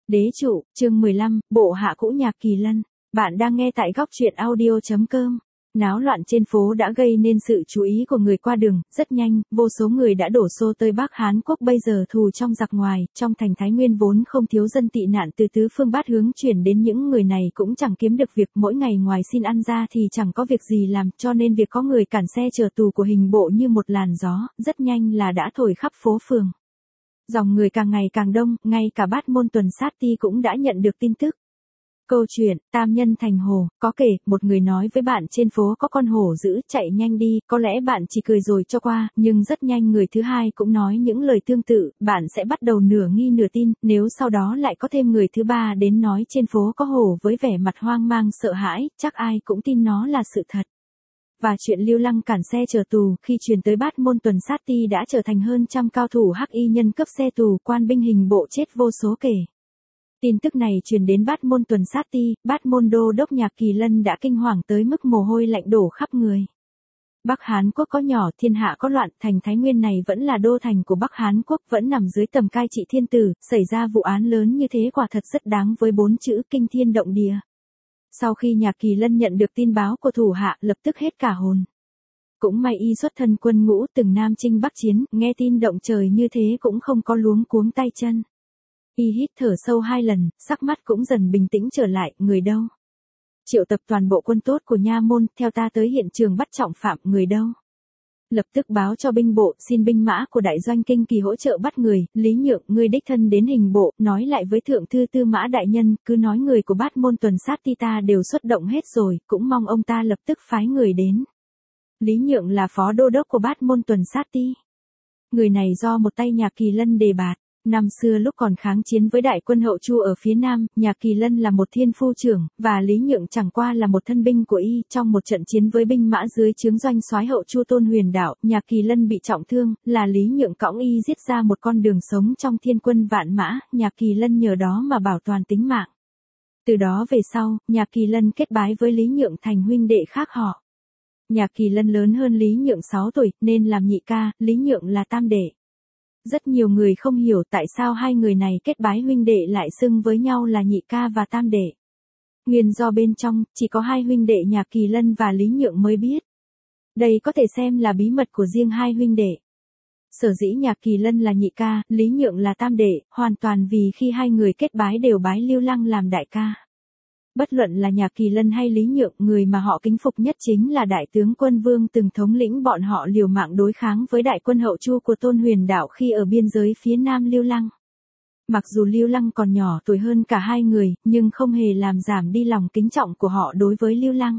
Đế trụ, chương 15, bộ hạ cũ Nhạc Kỳ Lân. Bạn đang nghe tại góc truyện audio.com. Náo loạn trên phố đã gây nên sự chú ý của người qua đường, rất nhanh, vô số người đã đổ xô tới Bắc Hán Quốc bây giờ thù trong giặc ngoài, trong thành Thái Nguyên vốn không thiếu dân tị nạn từ tứ phương bát hướng chuyển đến những người này cũng chẳng kiếm được việc, mỗi ngày ngoài xin ăn ra thì chẳng có việc gì làm, cho nên việc có người cản xe chở tù của hình bộ như một làn gió, rất nhanh là đã thổi khắp phố phường. Dòng người càng ngày càng đông, ngay cả Bát Môn Tuần Sát Ti cũng đã nhận được tin tức. Câu chuyện, Tam Nhân Thành Hổ, có kể, một người nói với bạn trên phố có con hổ dữ, chạy nhanh đi, có lẽ bạn chỉ cười rồi cho qua, nhưng rất nhanh người thứ hai cũng nói những lời tương tự, bạn sẽ bắt đầu nửa nghi nửa tin, nếu sau đó lại có thêm người thứ ba đến nói trên phố có hổ với vẻ mặt hoang mang sợ hãi, chắc ai cũng tin nó là sự thật. Và chuyện Lưu Lăng cản xe chở tù, khi truyền tới Bát Môn Tuần Sát Ti đã trở thành hơn trăm cao thủ hắc y nhân cấp xe tù, quan binh hình bộ chết vô số kể. Tin tức này truyền đến Bát Môn Tuần Sát Ti, Bát Môn đô đốc Nhạc Kỳ Lân đã kinh hoàng tới mức mồ hôi lạnh đổ khắp người. Bắc Hán Quốc có nhỏ, thiên hạ có loạn, thành Thái Nguyên này vẫn là đô thành của Bắc Hán Quốc, vẫn nằm dưới tầm cai trị thiên tử, xảy ra vụ án lớn như thế quả thật rất đáng với 4 chữ kinh thiên động địa. Sau khi Nhạc Kỳ Lân nhận được tin báo của thủ hạ, lập tức hết cả hồn. Cũng may y xuất thân quân ngũ từng Nam Chinh Bắc Chiến, nghe tin động trời như thế cũng không có luống cuống tay chân. Y hít thở sâu 2 lần, sắc mắt cũng dần bình tĩnh trở lại, người đâu? Triệu tập toàn bộ quân tốt của nha môn, theo ta tới hiện trường bắt trọng phạm, người đâu? Lập tức báo cho binh bộ, xin binh mã của đại doanh Kinh Kỳ hỗ trợ bắt người, Lý Nhượng, ngươi đích thân đến hình bộ, nói lại với thượng thư Tư Mã đại nhân, cứ nói người của Bát Môn Tuần Sát Ti ta đều xuất động hết rồi, cũng mong ông ta lập tức phái người đến. Lý Nhượng là phó đô đốc của Bát Môn Tuần Sát Ti. Người này do một tay Nhạc Kỳ Lân đề bạt. Năm xưa lúc còn kháng chiến với đại quân Hậu Chu ở phía Nam, Nhạc Kỳ Lân là một thiên phu trưởng, và Lý Nhượng chẳng qua là một thân binh của y. Trong một trận chiến với binh mã dưới trướng doanh soái Hậu Chu Tôn Huyền Đạo, Nhạc Kỳ Lân bị trọng thương, là Lý Nhượng cõng y giết ra một con đường sống trong thiên quân vạn mã, Nhạc Kỳ Lân nhờ đó mà bảo toàn tính mạng. Từ đó về sau, Nhạc Kỳ Lân kết bái với Lý Nhượng thành huynh đệ khác họ. Nhạc Kỳ Lân lớn hơn Lý Nhượng 6 tuổi, nên làm nhị ca, Lý Nhượng là tam đệ. Rất nhiều người không hiểu tại sao hai người này kết bái huynh đệ lại xưng với nhau là nhị ca và tam đệ. Nguyên do bên trong, chỉ có hai huynh đệ Nhạc Kỳ Lân và Lý Nhượng mới biết. Đây có thể xem là bí mật của riêng hai huynh đệ. Sở dĩ Nhạc Kỳ Lân là nhị ca, Lý Nhượng là tam đệ, hoàn toàn vì khi hai người kết bái đều bái Lưu Lăng làm đại ca. Bất luận là Nhạc Kỳ Lân hay Lý Nhượng, người mà họ kính phục nhất chính là đại tướng quân Vương từng thống lĩnh bọn họ liều mạng đối kháng với đại quân Hậu Chu của Tôn Huyền Đạo khi ở biên giới phía Nam Lưu Lăng. Mặc dù Lưu Lăng còn nhỏ tuổi hơn cả hai người, nhưng không hề làm giảm đi lòng kính trọng của họ đối với Lưu Lăng.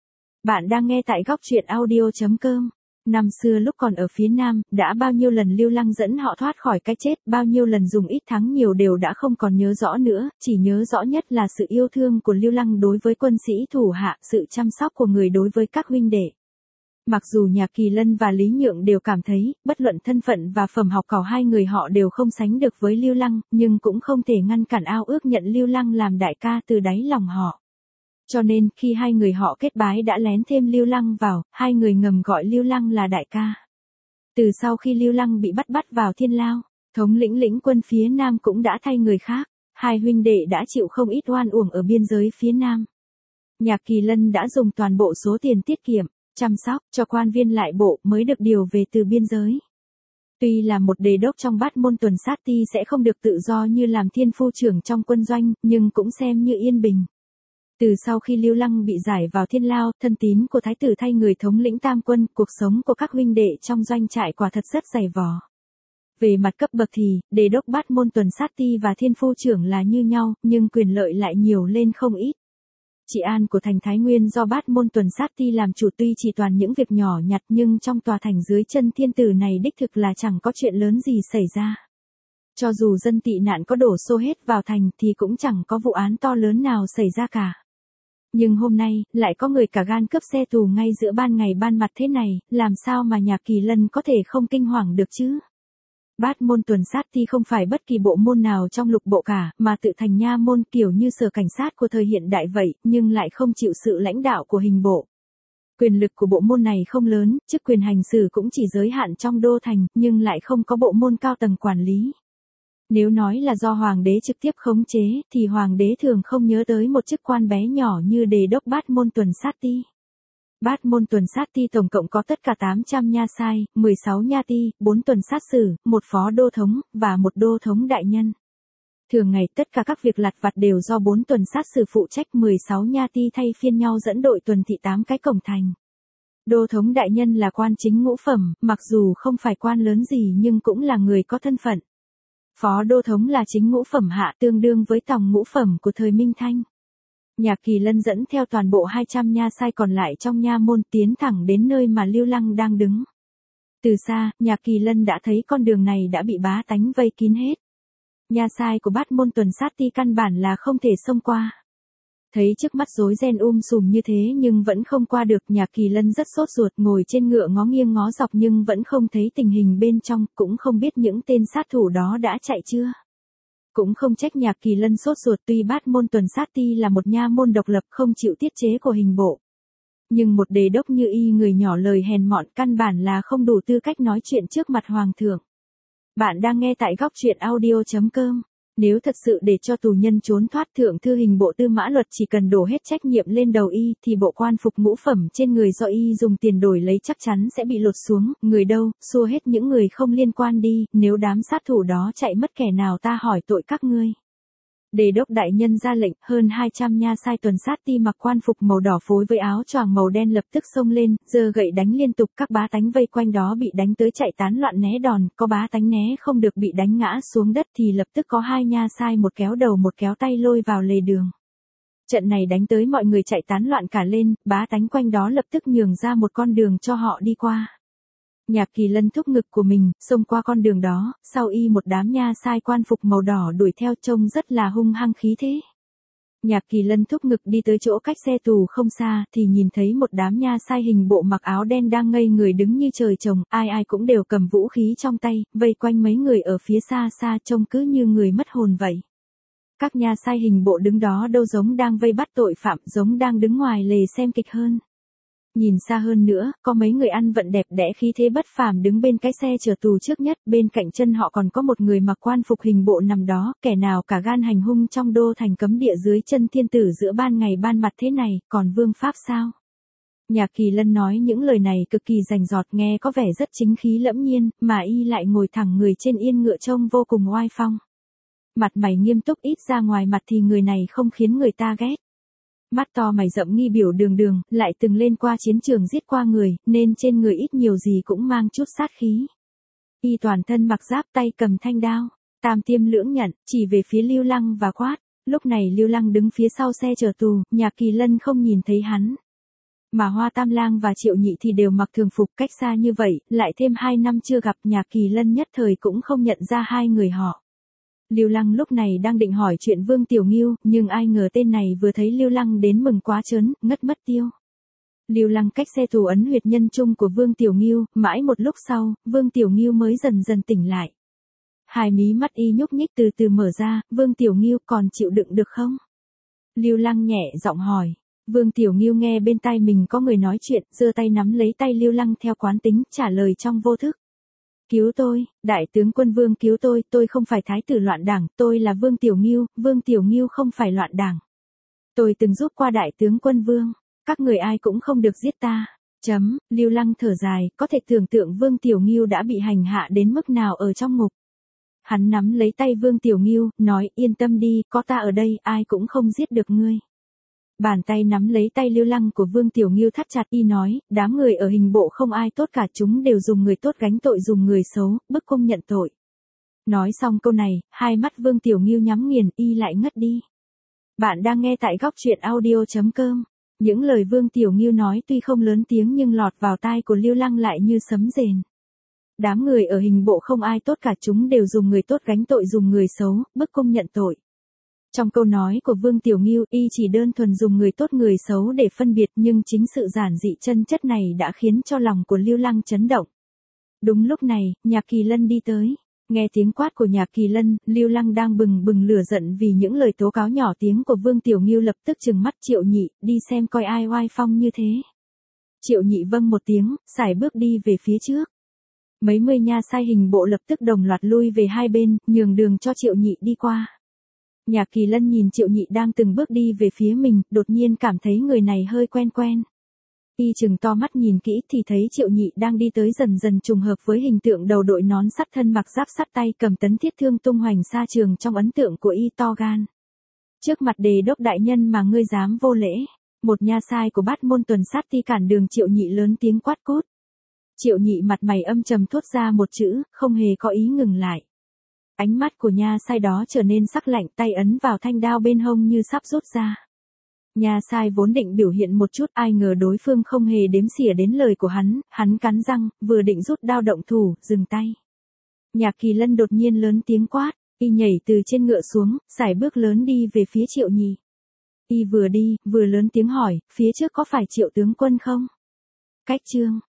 Bạn đang nghe tại góc truyện audio.com. Năm xưa lúc còn ở phía Nam, đã bao nhiêu lần Lưu Lăng dẫn họ thoát khỏi cái chết, bao nhiêu lần dùng ít thắng nhiều đều đã không còn nhớ rõ nữa, chỉ nhớ rõ nhất là sự yêu thương của Lưu Lăng đối với quân sĩ thủ hạ, sự chăm sóc của người đối với các huynh đệ. Mặc dù Nhạc Kỳ Lân và Lý Nhượng đều cảm thấy, bất luận thân phận và phẩm học của hai người họ đều không sánh được với Lưu Lăng, nhưng cũng không thể ngăn cản ao ước nhận Lưu Lăng làm đại ca từ đáy lòng họ. Cho nên, khi hai người họ kết bái đã lén thêm Lưu Lăng vào, hai người ngầm gọi Lưu Lăng là đại ca. Từ sau khi Lưu Lăng bị bắt vào thiên lao, thống lĩnh quân phía Nam cũng đã thay người khác, hai huynh đệ đã chịu không ít oan uổng ở biên giới phía Nam. Nhạc Kỳ Lân đã dùng toàn bộ số tiền tiết kiệm, chăm sóc cho quan viên lại bộ mới được điều về từ biên giới. Tuy là một đề đốc trong Bát Môn Tuần Sát Ti sẽ không được tự do như làm thiên phu trưởng trong quân doanh, nhưng cũng xem như yên bình. Từ sau khi Lưu Lăng bị giải vào thiên lao, thân tín của thái tử thay người thống lĩnh tam quân, cuộc sống của các huynh đệ trong doanh trại quả thật rất dày vò. Về mặt cấp bậc thì, đề đốc Bát Môn Tuần Sát Ti và thiên phu trưởng là như nhau, nhưng quyền lợi lại nhiều lên không ít. Trị an của thành Thái Nguyên do Bát Môn Tuần Sát Ti làm chủ tuy chỉ toàn những việc nhỏ nhặt nhưng trong tòa thành dưới chân thiên tử này đích thực là chẳng có chuyện lớn gì xảy ra. Cho dù dân tị nạn có đổ xô hết vào thành thì cũng chẳng có vụ án to lớn nào xảy ra cả. Nhưng hôm nay, lại có người cả gan cướp xe tù ngay giữa ban ngày ban mặt thế này, làm sao mà Nhạc Kỳ Lân có thể không kinh hoàng được chứ? Bát Môn Tuần Sát Ti không phải bất kỳ bộ môn nào trong lục bộ cả, mà tự thành nha môn kiểu như sở cảnh sát của thời hiện đại vậy, nhưng lại không chịu sự lãnh đạo của hình bộ. Quyền lực của bộ môn này không lớn, chức quyền hành xử cũng chỉ giới hạn trong đô thành, nhưng lại không có bộ môn cao tầng quản lý. Nếu nói là do hoàng đế trực tiếp khống chế, thì hoàng đế thường không nhớ tới một chức quan bé nhỏ như đề đốc Bát Môn Tuần Sát Ti. Bát Môn Tuần Sát Ti tổng cộng có tất cả 800 nha sai, 16 nha ti, 4 tuần sát sử, một phó đô thống, và một đô thống đại nhân. Thường ngày tất cả các việc lặt vặt đều do 4 tuần sát sử phụ trách, 16 nha ti thay phiên nhau dẫn đội tuần thị 8 cái cổng thành. Đô thống đại nhân là quan chính ngũ phẩm, mặc dù không phải quan lớn gì nhưng cũng là người có thân phận. Phó đô thống là chính ngũ phẩm hạ, tương đương với tòng ngũ phẩm của thời Minh Thanh. Nhạc Kỳ Lân dẫn theo toàn bộ 200 nha sai còn lại trong nha môn tiến thẳng đến nơi mà Lưu Lăng đang đứng. Từ xa, Nhạc Kỳ Lân đã thấy con đường này đã bị bá tánh vây kín hết. Nha sai của Bát Môn Tuần Sát Ti căn bản là không thể xông qua. Thấy trước mắt rối ren sùm như thế nhưng vẫn không qua được, Nhạc Kỳ Lân rất sốt ruột, ngồi trên ngựa ngó nghiêng ngó dọc nhưng vẫn không thấy tình hình bên trong, cũng không biết những tên sát thủ đó đã chạy chưa. Cũng không trách Nhạc Kỳ Lân sốt ruột, tuy Bát Môn Tuần Sát Ti là một nha môn độc lập không chịu tiết chế của hình bộ. Nhưng một đề đốc như y người nhỏ lời hèn mọn căn bản là không đủ tư cách nói chuyện trước mặt hoàng thượng. Bạn đang nghe tại góc truyện audio.com. Nếu thật sự để cho tù nhân trốn thoát, thượng thư hình bộ Tư Mã Luật chỉ cần đổ hết trách nhiệm lên đầu y, thì bộ quan phục ngũ phẩm trên người do y dùng tiền đổi lấy chắc chắn sẽ bị lột xuống, người đâu, xua hết những người không liên quan đi, nếu đám sát thủ đó chạy mất kẻ nào ta hỏi tội các ngươi. Đề đốc đại nhân ra lệnh, hơn 200 nha sai tuần sát ti mặc quan phục màu đỏ phối với áo choàng màu đen lập tức xông lên, giơ gậy đánh liên tục, các bá tánh vây quanh đó bị đánh tới chạy tán loạn né đòn, có bá tánh né không được bị đánh ngã xuống đất thì lập tức có 2 nha sai một kéo đầu một kéo tay lôi vào lề đường. Trận này đánh tới mọi người chạy tán loạn cả lên, bá tánh quanh đó lập tức nhường ra một con đường cho họ đi qua. Nhạc Kỳ Lân thúc ngực của mình, xông qua con đường đó, sau y một đám nha sai quan phục màu đỏ đuổi theo trông rất là hung hăng khí thế. Nhạc Kỳ Lân thúc ngực đi tới chỗ cách xe tù không xa, thì nhìn thấy một đám nha sai hình bộ mặc áo đen đang ngây người đứng như trời trồng, ai ai cũng đều cầm vũ khí trong tay, vây quanh mấy người ở phía xa xa trông cứ như người mất hồn vậy. Các nha sai hình bộ đứng đó đâu giống đang vây bắt tội phạm, giống đang đứng ngoài lề xem kịch hơn. Nhìn xa hơn nữa, có mấy người ăn vận đẹp đẽ khí thế bất phàm đứng bên cái xe chở tù trước nhất, bên cạnh chân họ còn có một người mặc quan phục hình bộ nằm đó, kẻ nào cả gan hành hung trong đô thành cấm địa dưới chân thiên tử giữa ban ngày ban mặt thế này, còn vương pháp sao? Nhạc Kỳ Lân nói những lời này cực kỳ rành rọt, nghe có vẻ rất chính khí lẫm nhiên, mà y lại ngồi thẳng người trên yên ngựa trông vô cùng oai phong. Mặt mày nghiêm túc, ít ra ngoài mặt thì người này không khiến người ta ghét. Mắt to mày rậm nghi biểu đường đường, lại từng lên qua chiến trường giết qua người, nên trên người ít nhiều gì cũng mang chút sát khí. Y toàn thân mặc giáp, tay cầm thanh đao, tam tiêm lưỡng nhận, chỉ về phía Lưu Lăng và quát. Lúc này Lưu Lăng đứng phía sau xe chở tù, Nhạc Kỳ Lân không nhìn thấy hắn. Mà Hoa Tam Lang và Triệu Nhị thì đều mặc thường phục, cách xa như vậy, lại thêm 2 năm chưa gặp, Nhạc Kỳ Lân nhất thời cũng không nhận ra hai người họ. Lưu Lăng lúc này đang định hỏi chuyện Vương Tiểu Ngưu, nhưng ai ngờ tên này vừa thấy Lưu Lăng đến mừng quá trớn, ngất mất tiêu. Lưu Lăng cách xe tù ấn huyệt nhân trung của Vương Tiểu Ngưu, mãi một lúc sau, Vương Tiểu Ngưu mới dần dần tỉnh lại. Hai mí mắt y nhúc nhích từ từ mở ra, Vương Tiểu Ngưu còn chịu đựng được không? Lưu Lăng nhẹ giọng hỏi. Vương Tiểu Ngưu nghe bên tai mình có người nói chuyện, giơ tay nắm lấy tay Lưu Lăng theo quán tính, trả lời trong vô thức. Cứu tôi, đại tướng quân Vương cứu tôi không phải thái tử loạn đảng, tôi là Vương Tiểu Ngưu không phải loạn đảng. Tôi từng giúp qua đại tướng quân Vương, các người ai cũng không được giết ta. Lưu Lăng thở dài, có thể tưởng tượng Vương Tiểu Ngưu đã bị hành hạ đến mức nào ở trong ngục. Hắn nắm lấy tay Vương Tiểu Ngưu, nói yên tâm đi, có ta ở đây, ai cũng không giết được ngươi. Bàn tay nắm lấy tay Lưu Lăng của Vương Tiểu Ngưu thắt chặt, y nói, đám người ở hình bộ không ai tốt cả, chúng đều dùng người tốt gánh tội, dùng người xấu, bức cung nhận tội. Nói xong câu này, hai mắt Vương Tiểu Ngưu nhắm nghiền, y lại ngất đi. Bạn đang nghe tại góc truyện audio.com. Những lời Vương Tiểu Ngưu nói tuy không lớn tiếng nhưng lọt vào tai của Lưu Lăng lại như sấm rền. Đám người ở hình bộ không ai tốt cả, chúng đều dùng người tốt gánh tội, dùng người xấu, bức cung nhận tội. Trong câu nói của Vương Tiểu Ngưu, y chỉ đơn thuần dùng người tốt người xấu để phân biệt, nhưng chính sự giản dị chân chất này đã khiến cho lòng của Lưu Lăng chấn động. Đúng lúc này, Nhạc Kỳ Lân đi tới. Nghe tiếng quát của Nhạc Kỳ Lân, Lưu Lăng đang bừng bừng lửa giận vì những lời tố cáo nhỏ tiếng của Vương Tiểu Ngưu, lập tức trừng mắt. Triệu Nhị, đi xem coi ai oai phong như thế. Triệu Nhị vâng một tiếng, sải bước đi về phía trước. Mấy mươi nha sai hình bộ lập tức đồng loạt lui về hai bên, nhường đường cho Triệu Nhị đi qua. Nhạc Kỳ Lân nhìn Triệu Nhị đang từng bước đi về phía mình, đột nhiên cảm thấy người này hơi quen quen. Y chừng to mắt nhìn kỹ thì thấy Triệu Nhị đang đi tới dần dần trùng hợp với hình tượng đầu đội nón sắt thân mặc giáp sắt tay cầm tấn thiết thương tung hoành xa trường trong ấn tượng của Y to gan. Trước mặt đề đốc đại nhân mà ngươi dám vô lễ, một nha sai của Bát Môn tuần sát ti cản đường Triệu Nhị lớn tiếng quát cút. Triệu Nhị mặt mày âm trầm thốt ra một chữ, không hề có ý ngừng lại. Ánh mắt của nha sai đó trở nên sắc lạnh, tay ấn vào thanh đao bên hông như sắp rút ra. Nha sai vốn định biểu hiện một chút, ai ngờ đối phương không hề đếm xỉa đến lời của hắn cắn răng, vừa định rút đao động thủ, dừng tay. Nhạc Kỳ Lân đột nhiên lớn tiếng quát, Y nhảy từ trên ngựa xuống, sải bước lớn đi về phía Triệu Nhị. Y vừa đi, vừa lớn tiếng hỏi, phía trước có phải Triệu tướng quân không? Cách chương